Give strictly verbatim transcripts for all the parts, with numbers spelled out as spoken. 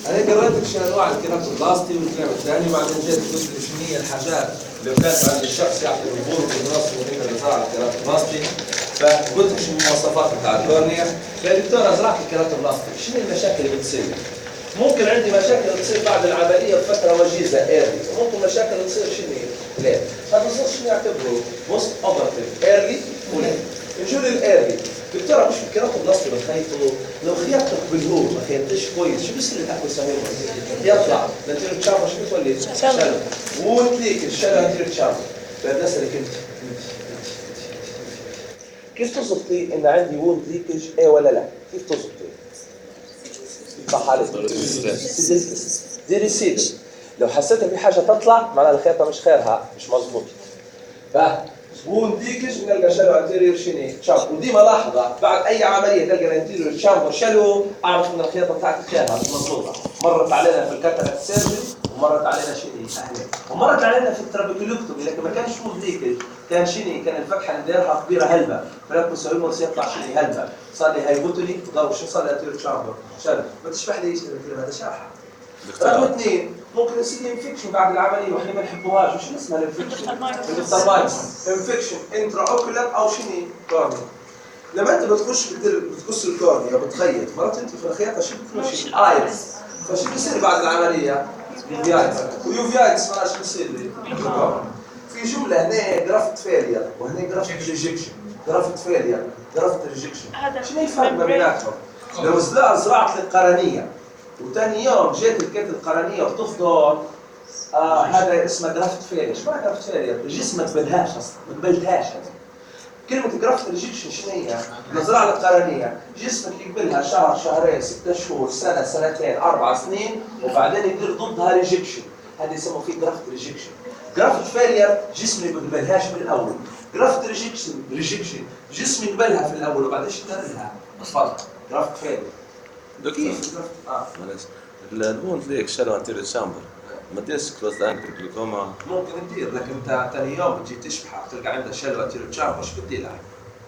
انا قريت شو انواع الكيراتوبلاستي والكلام الثاني، وبعدين جيت قلت لي شنو هي الحاجات اللي كانت عند الشخص يعطي البور بالراس وهيك زراعه الكيراتوبلاستي. فقلت لك شنو المواصفات بتاع الكورنيا. يا دكتور زراعه الكيراتوبلاستي شنو المشاكل اللي بتصير؟ ممكن عندي مشاكل تصير بعد العمليه بفتره وجيزه ايرلي، وممكن مشاكل تصير شنو ليه؟ هذا الصوت شنو يعتبره؟ بوست اوبرتيف ايرلي وليه؟ نجوا للايرلي. دكتوره مش الكيراتوبلاستي بتخيطوا لو خيطتك بالهول ما خيطتش كويس شو بصير الاكل سهل؟ يطلع نتيجه تشامبر شو بتولي؟ شلل وتليك الشلل نتيجه تشامبر. بدي اسالك انت كيف تظبطي ان عندي ووند ليكج ايه ولا لا؟ كيف تظبطي؟ بحالة دي ريسيدر. لو حسيت ان في حاجه تطلع معناها الخيطه مش خيرها مش مظبوط. ف ووند ليكج نلقى شلو انتيريور شيني تشامبر. وديما لاحظه بعد اي عمليه تلقى الانتيريور تشامبر شلو اعرف ان الخيطه بتاعتك خيرها مش مظبوطه. مرت علينا في الكاتراكت سيرجري ومرت علينا شيني اهلا ومرت علينا في الترابيكولوكتومي، لكن ما كانش ووند ليكج، كان شيني كان الفتحه اللي دايرها كبيره هلبه، فلكن سويموس يطلع شيني هلبه، صار لي هايبوتوني وضرب شو صار لي انتيريور تشامبر شلو. ما تشبح لي هذا شرحه. رقم اثنين ممكن يصير انفكشن بعد العمليه واحنا ما نحبوهاش. وشو اسمها الانفكشن؟ الترمايتس انفكشن انترا اوكولار او شنو كورنيا. لما انت بتخش بتقص الكورنيا بتخيط مرات انت في الخياطه شو بتمشي الايرس، فشو بيصير بعد العمليه؟ يوفيايتس. ويوفيايتس معناها شو بيصير لي؟ في جمله هنا جرافت فيلير وهنا جرافت ريجكشن. جرافت فيلير جرافت ريجكشن شنو الفرق ما بيناتهم؟ لو زرعت القرنيه وثاني يوم جيت لقيت القرنيه وتفضل آه هذا اسمه جرافت فيلير. شو معنى جرافت فيلير؟ الجسم ما تبلهاش اصلا ما تبلتهاش. كلمه جرافت ريجكشن شنو هي؟ نزرع القرنيه جسمك يقبلها شهر شهرين ستة شهور سنه سنتين اربع سنين وبعدين يدير ضدها ريجكشن، هذا يسموه فيه جرافت ريجكشن. جرافت فيلير جسمي ما يقبلهاش من الاول. جرافت ريجكشن ريجكشن جسمي يقبلها في الاول وبعدين يشتغلها. تفضل جرافت فيلير. دكتور اه معلش الوند ليك شالوا انتيريور تشامبر ما تديرش كلوز انكل جلوكوما. ممكن تدير لكن انت ثاني يوم بتجي تشبحها تلقى عندها شلوه انتيريور تشامبر شو بدي لها؟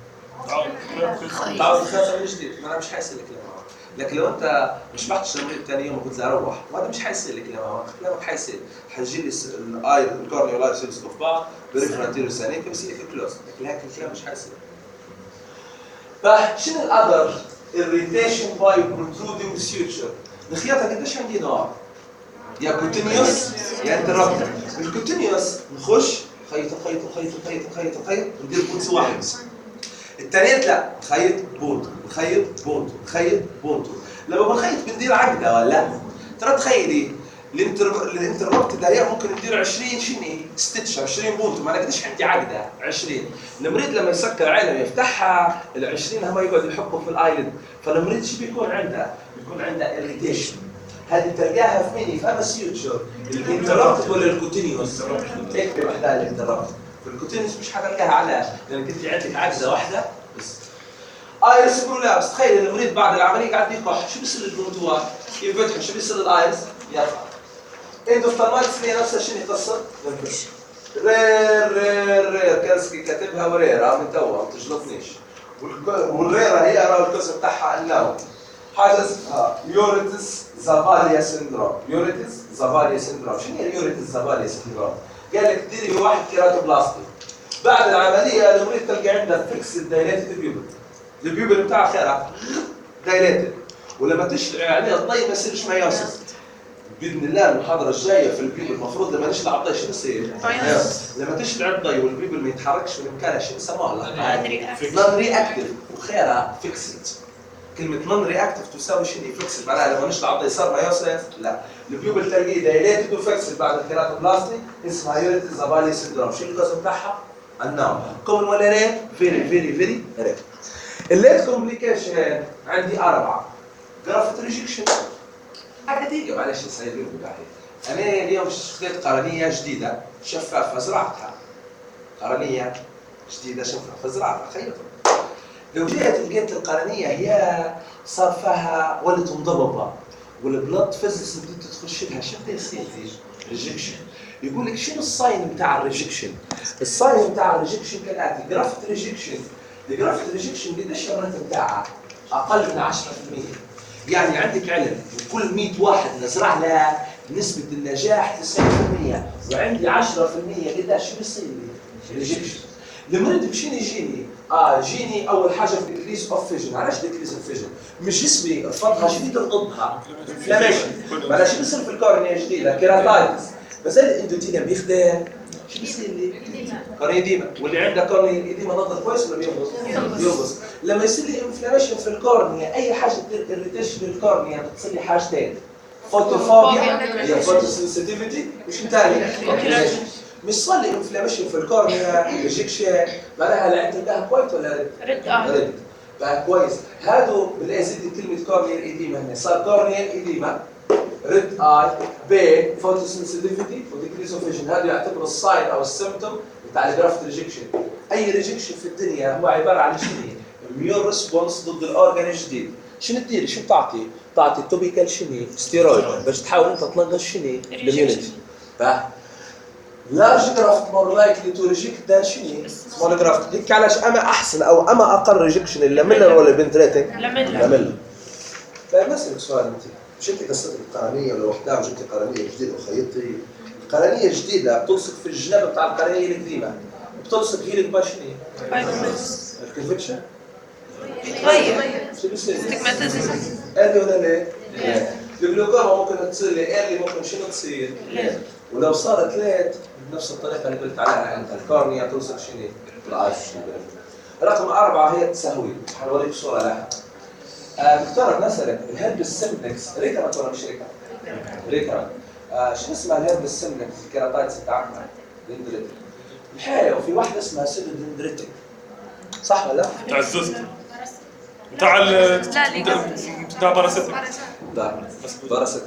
تعود الخيطه من جديد ما انا مش حيصير لك لما. لكن لو انت ما شبحتش المريض ثاني يوم وقلت له روح وهذا مش حيصير لك لما كلامك حيصير حيجي لي الاي الكورنيا والاي يمسكوا في بعض بريفرال انتيريور ثاني بيصير لك كلوز، لكن هيك الكلام مش حيصير. فشنو الاذر irritation by protruding suture؟ الخياطه قديش عندي نوع؟ يا كونتينيوس يا انترابت. الكونتينيوس نخش خيط خيط خيط خيط خيط خيط ندير بونت واحد. الثانيات لا نخيط بونت نخيط بونت نخيط بونت. لما بنخيط بندير عقده ولا؟ ترى تخيلي الانتربت ده ممكن ندير عشرين شني ستيتش عشرين بونت ما قديش عندي عقده عشرين. المريض لما يسكر عينه يفتحها ال عشرين هم يقعد يحكوا في الايلد، فالمريض شو بيكون عنده؟ بيكون عنده اريتيشن. هذه تلقاها في مين؟ في اماسيوتشر الانتربت ولا الكوتينيوس؟ اكتب وحدها الانتربت. في الكوتينيوس مش حتلقاها على لان كنت عندك عقده واحده بس. ايرس برولابس. تخيل المريض بعد العمليه قاعد يكح شو بيصير للبروتوار؟ يفتح شو بيصير للايرس؟ يرفع. اندوفتالمايتس هي نفسها شنو قصه؟ رير رير رير كانسكي كاتبها ورير من توا ما تجلطنيش. والريره هي راه القسم بتاعها النوم. حاجه اسمها يوريتس زافاليا سيندروم. يوريتس زافاليا سيندروم. شنو هي يوريتس زافاليا سيندروم؟ قال لك ديري واحد كيراتوبلاستي بعد العمليه المريض تلقى عنده فيكس دايليتد بيوبل. البيوبل بتاعها خيرها دايليتد ولما تشتغل عليه الضي ما يصيرش مايوسس. باذن الله المحاضره الجايه في البيبل المفروض لما نشلع الضي شو بصير؟ لما تشلع الضي والبيبل ما يتحركش من مكانها شو بسموها؟ نون رياكتيف وخيرها فيكسد. كلمه نون رياكتيف تساوي شنو؟ فيكسد معناها لما نشلع الضي صار مايوسس؟ لا البيبل تلاقيه دايليتد وفيكسد بعد الكيراتوبلاستي اسمها يوريتس زافاليا سيندروم. شو القسم بتاعها؟ النوم. كومن ولا ريت؟ فيري فيري فيري ريت. الليت كومبليكيشن عندي اربعه. جرافت ريجكشن دقيقة معلش سايبين بالباحث. أنا اليوم اشتريت قرنية جديدة شفافة زرعتها. قرنية جديدة شفافة زرعتها خيطها. لو جيت لقيت القرنية هي صار فيها ولت مضببة والبلط فزس بدك تخش لها شو بده يصير فيه؟ ريجكشن. يقول لك شنو الساين بتاع الريجكشن؟ الساين بتاع الريجكشن كالآتي جرافت ريجكشن. الجرافت ريجكشن قديش الريت بتاعها؟ أقل من عشرة بالمئة. يعني عندك علم وكل مية واحد نزرع لها نسبة النجاح تسعين بالمية وعندي عشرة بالمية قداش شو بيصير لي؟ ريجكشن. المريض بشين يجيني؟ اه يجيني اول حاجه في ديكريز اوف فيجن، علاش ديكريز اوف فيجن؟ مش جسمي رفضها جديد نضبها انفلاميشن، معناها شو بيصير في الكورنيا جديده؟ كيراتايتس، بس الاندوتيليوم بيخدم شو بيصير لي؟ كورنيا ديما، واللي عنده كورنيا ديما نضل كويس ولا بينقص؟ بينقص. لما يصير لي انفلاميشن في الكورنيا اي حاجه تصير اريتيشن للكورنيا بتصير لي حاجتين فوتوفوبيا هي فوتوسنسيتيفيتي وش ثاني؟ مش صار لي انفلاميشن في الكورنيا ريجكشن معناها لا انت لها كويس ولا رد؟ رد بقى كويس. هادو بالازيد كلمه كورنيا ايديما هنا صار كورنيا ايديما ريد اي بي فوتوسنسيتيفيتي وديكريز اوف فيجن، هذا يعتبر الساين او السيمبتوم بتاع الجرافت ريجكشن. اي ريجكشن في الدنيا هو عباره عن شنو؟ اميون ريسبونس ضد الاورجان الجديد. شنو تدير؟ شو بتعطي؟ تعطي توبيكال شنو؟ ستيرويد باش تحاول انت تنقص شنو؟ الاميونيتي. لارج جرافت مور لايكلي تو ريجكت ذان شنو؟ سمول جرافت. هيك علاش اما احسن او اما اقل ريجكشن اللاميلر ولا بنتريتنج؟ لاميلر. طيب نسألك سؤال انت، مش انت قصتك القرنيه ولا وحدها وجبتي قرنيه جديده وخيطتي؟ القرنيه الجديده بتلصق في الجناب بتاع القرنيه القديمه، بتلصق هي اللي شنو؟ الكونفكشن؟ طيب شو بيصير؟ ستيغماتيزم. ادي ولا لا؟ لا. الجلوكوما ممكن تصير لي ايرلي، ممكن شنو تصير؟ لا. ولو صارت ليت بنفس الطريقه اللي قلت عليها انت الكورنيا توصل شنو؟ العاش. رقم أربعة هي التسهويل، حنوريك صورة لها. آه دكتورة بنسألك الهرب السمبلكس ريكرنت ولا مش ريكرنت؟ ريكرنت. آه شو اسمها الهرب السمبلكس الكيراتايتس بتاعتنا؟ دندريتك. الحقيقة وفي واحدة اسمها سيدو دندريتك. صح ولا لا؟ بتاع الزوز بتاع ال بتاع باراسيت. لا باراسيت.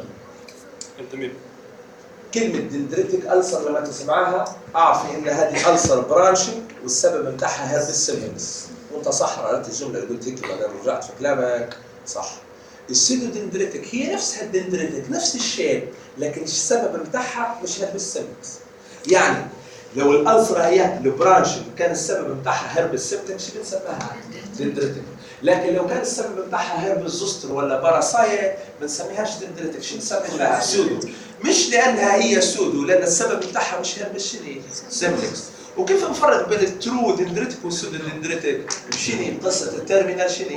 انت مين؟ كلمة دندريتك ألسر لما تسمعها أعرفي إن هذه ألسر برانشنج والسبب بتاعها هرب السمبلكس. وأنت صح قرأت الجملة اللي قلت هيك بعدين رجعت في كلامك صح. السيدو دندريتك هي نفسها الدندريتك نفس الشيء لكن السبب بتاعها مش هرب السمبلكس. يعني لو الألسر هي البرانشنج كان السبب بتاعها هرب السمبلكس شو بنسميها؟ دندريتك. لكن لو كان السبب بتاعها هرب الزوستر ولا باراسايت ما نسميهاش دندريتك، شو نسميها؟ سودو. مش لانها هي سودو لان السبب بتاعها مش هرب الشني سمبلكس. وكيف نفرق بين الترو دندريتك والسودو دندريتك؟ بشني قصه التيرمينال شني؟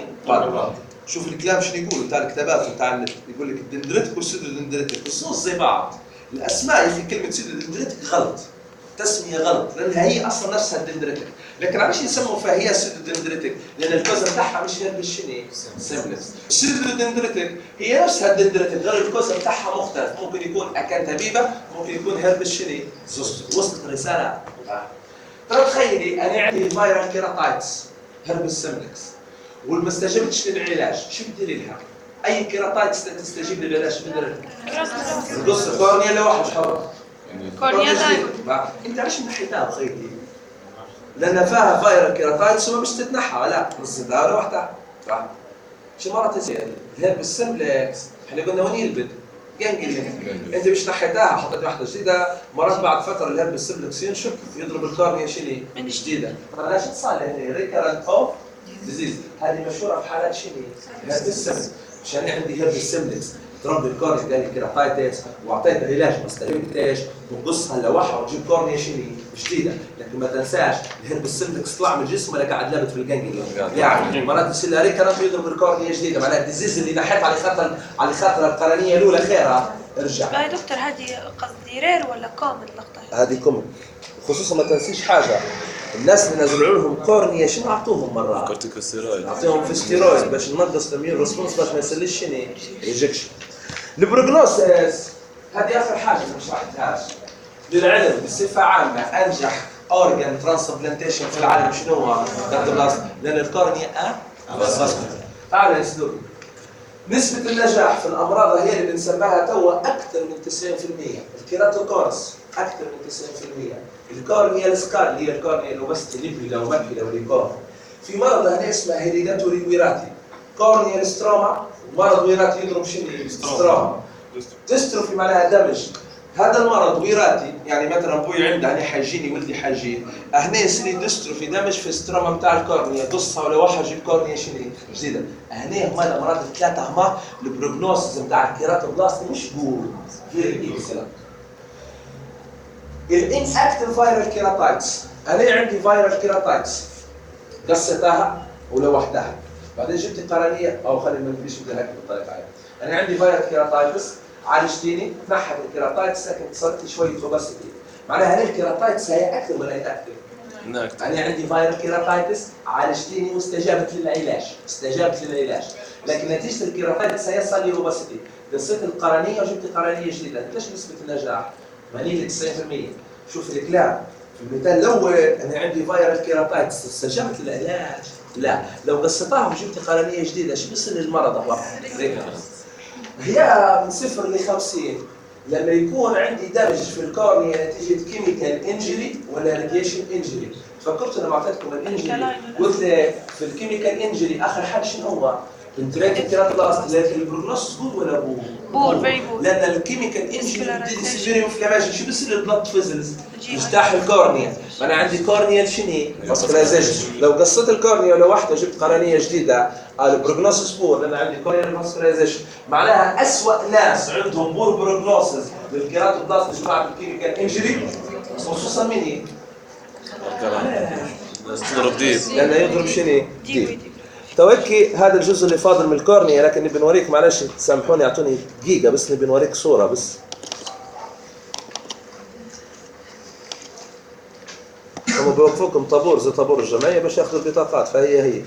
شوف الكلام شنو يقول بتاع الكتابات بتاع النت يقول لك الدندريتك والسودو دندريتك الصوص زي بعض. الاسماء في كلمه سودو دندريتك غلط. تسميه غلط لانها هي اصلا نفسها الدندريتك، لكن علاش يسموا فيها هي سودو دندريتك؟ لان الكوز بتاعها مش هرب الشني؟ سمبلكس. السودو دندريتك هي نفسها الدندريتك غير الكوز بتاعها مختلف، ممكن يكون اكانتابيبا، ممكن يكون هرب الشني؟ زوستر. وصلت الرساله؟ ترى تخيلي انا عندي فايرال كيراتايتس هرب السمبلكس وما استجبتش للعلاج، شو بتديري لها؟ اي كيراتايتس تستجيب للعلاج شو بتديري لها؟ بص الكورنيا لوحدها حر. كورنيا دايما. انت علاش نحيتها بخيتي؟ لان فيها فايرال كيراتايتس وما مش تتنحى لا بس ده لوحدها. صح؟ شي مرة تصير الهرب السمبلكس احنا قلنا وين يلبد؟ جانجليون. انت مش نحيتها حطيت واحدة جديدة، مرات بعد فترة الهرب السمبلكس ينشف يضرب الكورنيا شنو؟ من جديدة. علاش تصال هنا ريكرنت اوف ديزيز، هذه مشهورة في حالات شنو؟ هرب السمبلكس. عشان عندي هرب السمبلكس تربي الكورنيا قال لي كيراتايتس واعطيتها علاج ما استجبتش ونقصها لوحه وتجيب كورنيا شنو؟ جديده، لكن ما تنساش الهرب السمبلكس طلع من الجسم ولا قاعد لابت في الجانجليون. يعني مرات يصير لها ريكرنت يضرب الكورنيا جديده معناها الديزيز اللي نحيت على خاطر على خاطر القرنيه الاولى خيرها ارجع. باي دكتور هذه قصدي رير ولا كومن اللقطه؟ هذه كومن. خصوصا ما تنسيش حاجه الناس اللي نزلوا لهم كورنيا شنو اعطوهم مرات؟ كورتيكوستيرويد. اعطيهم في ستيرويد باش ننقص الاميون ريسبونس باش ما يصيرليش شنو؟ ريجكشن. البروجنوسيس هذه اخر حاجه ما شرحتهاش. للعلم بصفه عامه انجح اورجان ترانسبلانتيشن في العالم شنو هو؟ لان الكورنيا اه بس تعالوا يسلوك. نسبة النجاح في الأمراض هي اللي بنسميها توا أكثر من تسعين بالمئة، الكيراتوكونس أكثر من تسعين بالمئة، الكورنيا السكار اللي هي الكورنيا الوبستي ليبيدا ومكيدا وليكور. في مرض هنا اسمه هيريداتوري ويراتي، كورنيا ستروما، مرض ويراتي يضرب شنو؟ ستروما. ديستروفي معناها دمج، هذا المرض وراثي، يعني مثلا ابوي عنده هنا حاجيني ولدي حاجين، هنا يصير ديستروفي دمج في الستروما نتاع الكورنيا، قصها ولا واحد يجيب كورنيا شنو جديده. هنا هما الامراض الثلاثه هما البروجنوسيس نتاع الكيراتوبلاست مش جود فيري اكسلنت. الان اكتف فايرال كيراتايتس، انا عندي فايرال كيراتايتس قصيتها ولوحتها بعدين جبت قرنيه او خلينا ما نجيبش هيك بالطريقه هاي. انا عندي فايرال كيراتايتس عالجتيني نحت الكيراتايتس لكن صارت لي شويه اوباسيتي، معناها هل الكيراتايتس هي اكتف ولا هي اكتف؟ نكتب. انا عندي فايرال كيراتايتس عالجتيني واستجابت للعلاج، استجابت للعلاج، لكن نتيجه الكيراتايتس هي صار لي اوباسيتي، قصيت القرنيه وجبت قرنيه جديده، قديش نسبه النجاح؟ ثمانين ل تسعين بالمئة. شوف الكلام في المثال الاول انا عندي فايرال كيراتايتس استجابت للعلاج؟ لا، لو قصيتها وجبت قرنيه جديده شو بيصير للمرض هو؟ هي من صفر ل خمسين لما يكون عندي دمج في الكورنيا نتيجه كيميكال انجري ولا راديشن انجري. فكرت لما اعطيتكم الانجري قلت في الكيميكال انجري اخر حاجه شنو هو؟ انتريتد كيراتوبلاست، لكن البروجنوستس جود ولا بور؟ بور فيري بور، لان الكيميكال انجري سيفير انفلاميشن شو بيصير البلد فيزلز؟ يجتاح الكورنيا، انا عندي كورنيال شنو؟ فاسكولايزيشن، لو قصيت الكورنيا ولو واحده جبت قرنيه جديده البروجنوسيس بور لان عندي كورنيال فاسكولايزيشن، معناها اسوء ناس عندهم بور بروجنوسيس للكيراتوبلاست جماعه الكيميكال انجري خصوصا مين؟ تضرب ديب لانه يضرب شنو؟ ديب. توكي هذا الجزء اللي فاضل من الكورنيا، لكن نبي نوريك معلش تسامحوني اعطوني دقيقه بس نبي نوريك صوره بس. هم بيوقفوكم طابور زي طابور الجمعيه باش ياخذوا البطاقات، فهي هي.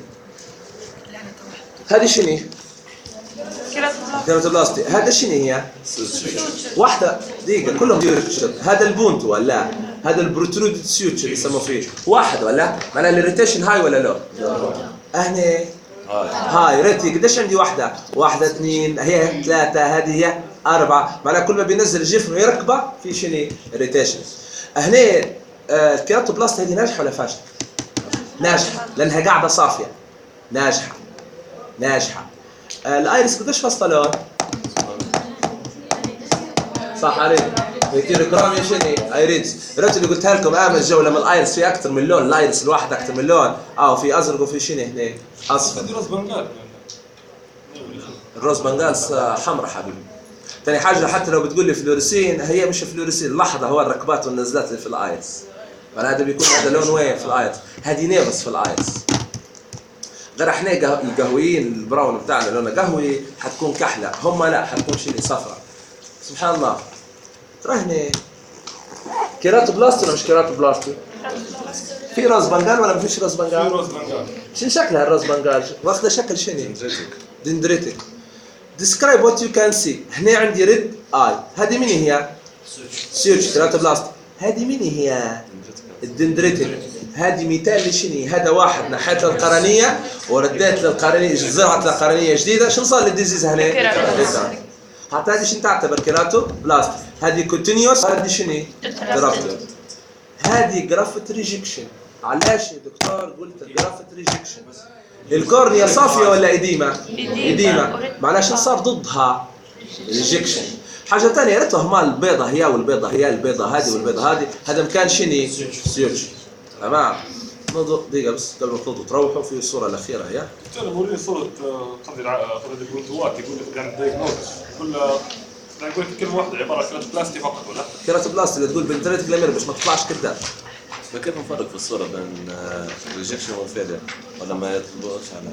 هذه شنو؟ كيراتوبلاستي. هذا شنو هي؟ واحده دقيقه كلهم ديوريكشن. هذا البونت ولا هذا البروترودد سيوتش اللي يسموه فيه واحد ولا؟ معناها الريتيشن هاي ولا لا؟ هنا هاي ريتي قديش عندي واحدة؟ واحدة اثنين هي ثلاثة هذه هي أربعة، معناها كل ما بينزل الجفن ويركبه في شنو؟ ريتيشن. هنا الكيراتوبلاست هذه ناجحة ولا فاشلة؟ ناجحة لأنها قاعدة صافية. ناجحة ناجحة. الآيرس قديش فصلة لون؟ صح عليك. يصير كرامي شنو؟ ايريدز. الرجل اللي قلتها لكم امس جو لما الايرس في اكثر من لون، الايرس الواحد اكثر من لون، اه في ازرق وفي شنو هنا؟ اصفر. روز بنغال. الروز بنغال حمراء حبيبي. ثاني حاجه حتى لو بتقول لي فلوريسين هي مش فلوريسين، لحظه هو الركبات والنزلات اللي في الايرس. فهذا بيكون هذا لون وين في الايرس؟ هذه نيفس في الايرس. غير احنا القهويين البراون بتاعنا لونه قهوي حتكون كحله، هم لا حتكون شنو صفراء. سبحان الله. رهني كيراتوبلاست ولا مش كيراتوبلاست؟ في راس بنغال ولا ما فيش راس بنغال؟ في روز بنغال. شنو شكلها الراس بنغال؟ واخده شكل شنو؟ دندريتك. ديسكرايب وات يو كان سي. هنا عندي ريد اي، هذه مين هي؟ سيرش كيراتوبلاست. هذه مين هي؟ الدندريتك. هذه مثال لشنو؟ هذا واحد نحيت القرنيه ورديت للقرنيه زرعت لقرنيه جديده، شنو صار للديزيز هنا؟ حتى هذه شنو تعتبر كيراتوبلاست؟ هذه كونتينيوس، هذه شنو؟ جرافت. هذه جرافت ريجكشن. علاش يا دكتور قلت جرافت ريجكشن؟ الكورنيا صافيه ولا اديمه؟ اديمه، معناها شنو صار ضدها؟ ريجكشن. حاجه ثانيه يا ريت هم البيضه هي والبيضه هي البيضه هذه والبيضه هذه، هذا مكان شنو؟ سيوتش. تمام. نضغط دقيقه بس قبل ما تنضغطوا تروحوا في الصوره الاخيره هي. انا موريني صوره قصدي قصدي البنتوات يقول لك كان دايجنوز كل يعني يقول لك كلمه واحده عباره عن بلاستي فقط ولا؟ كيراتوبلاست اللي تقول بنتريت كلامير باش ما تطلعش كذاب. كيف نفرق في الصورة بين ريجكشن والفيلير ولا ما يطلبوش على؟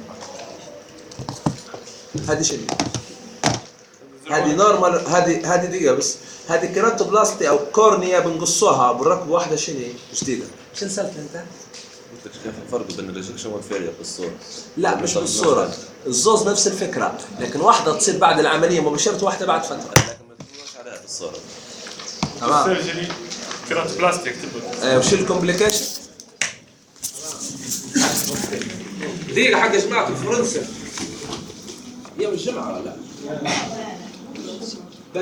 هذه شنو؟ هذه نورمال، هذه هذه دقيقة بس، هذه كيراتوبلاستي أو كورنيا بنقصوها بنركب واحدة شنو؟ جديدة. شنو سألت أنت؟ قلت لك كيف الفرق بين الريجكشن والفيلير بالصورة؟ لا مش بالصورة، الزوز نفس الفكرة، لكن واحدة تصير بعد العملية مباشرة واحدة بعد فترة. لكن ما تطلبوش عليها بالصورة. تمام. السيرجري كيراتوبلاستي يكتب. ايوه وش الكومبليكيشن؟ دقيقة حق جماعة الفرنسا. يوم الجمعة ولا؟